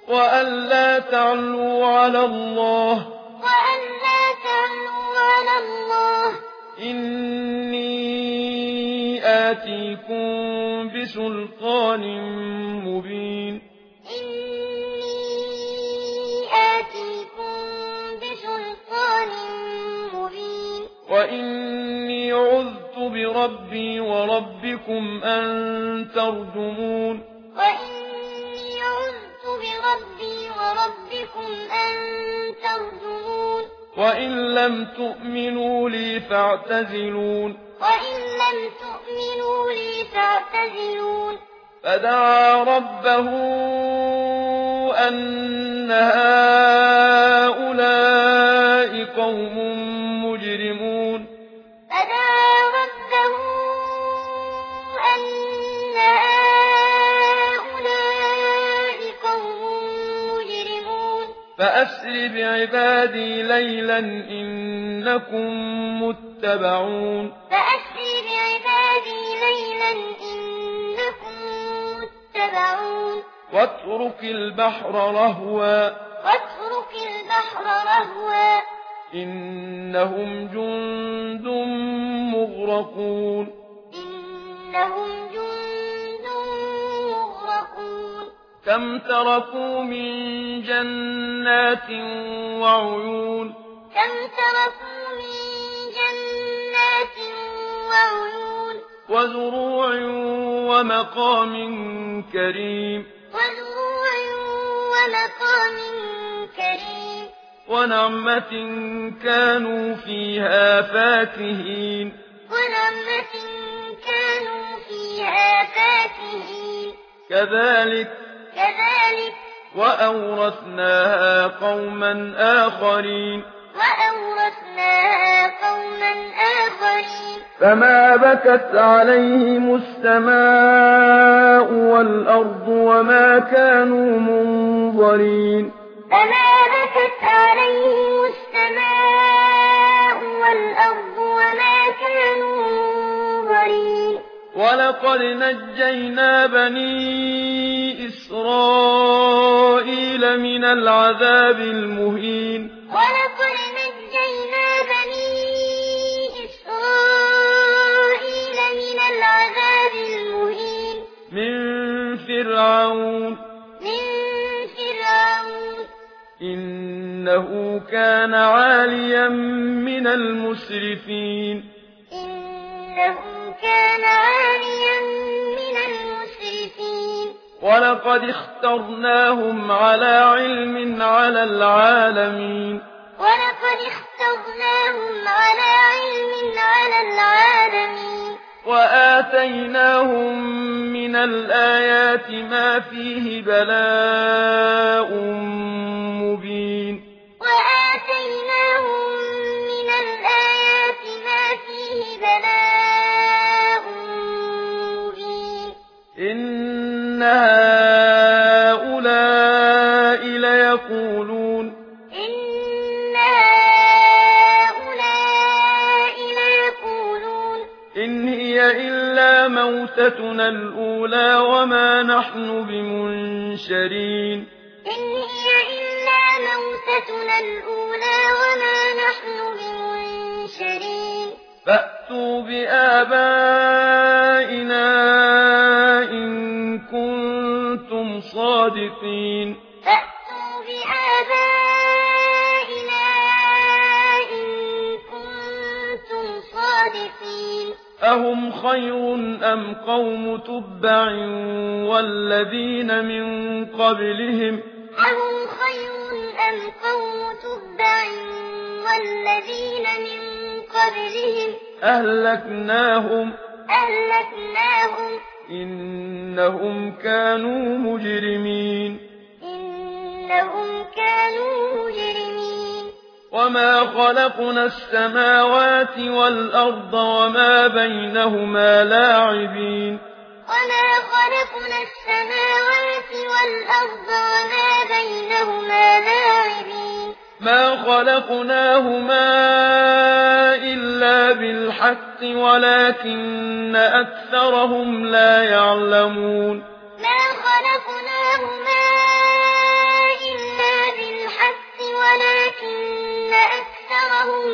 وألا تعلوا على الله إني آتيكم بسلطان مبين وإني عذت بربي وربكم أن ترجمون وإن لم تؤمنوا لي فاعتزلون فدعا ربه أن هؤلاء قوم مجرمون فأسر بعبادي ليلا إنكم متبعون واترك البحر رهوا إنهم جند مغرقون كم تركوا من جنات وعيون وزروع ومقام كريم ونعمة كانوا فيها فاكهين كذلك وأورثناها قوما آخرين فما بكت عليهم السماء والأرض وما كانوا منظرين ولقد نجينا بني إسرائيل من العذاب المهين من فرعون إنه كان عاليا من المسرفين ولقد اخترناهم على علم على العالمين وآتيناهم من الآيات ما فيه بلاء مبين إن هؤلاء ليقولون إن هي إلا موتتنا الأولى وما نحن بمنشرين فأتوا بآبائنا إن كنتم صادقين أهم خير أم قوم تبع والذين من قبلهم أهلكناهم إنهم كانوا مجرمين وما خلقنا السماوات والأرض وما بينهما لاعبين ما خلقناهما إلا بالحق ولكن أكثرهم لا يعلمون ولكن أكثرهم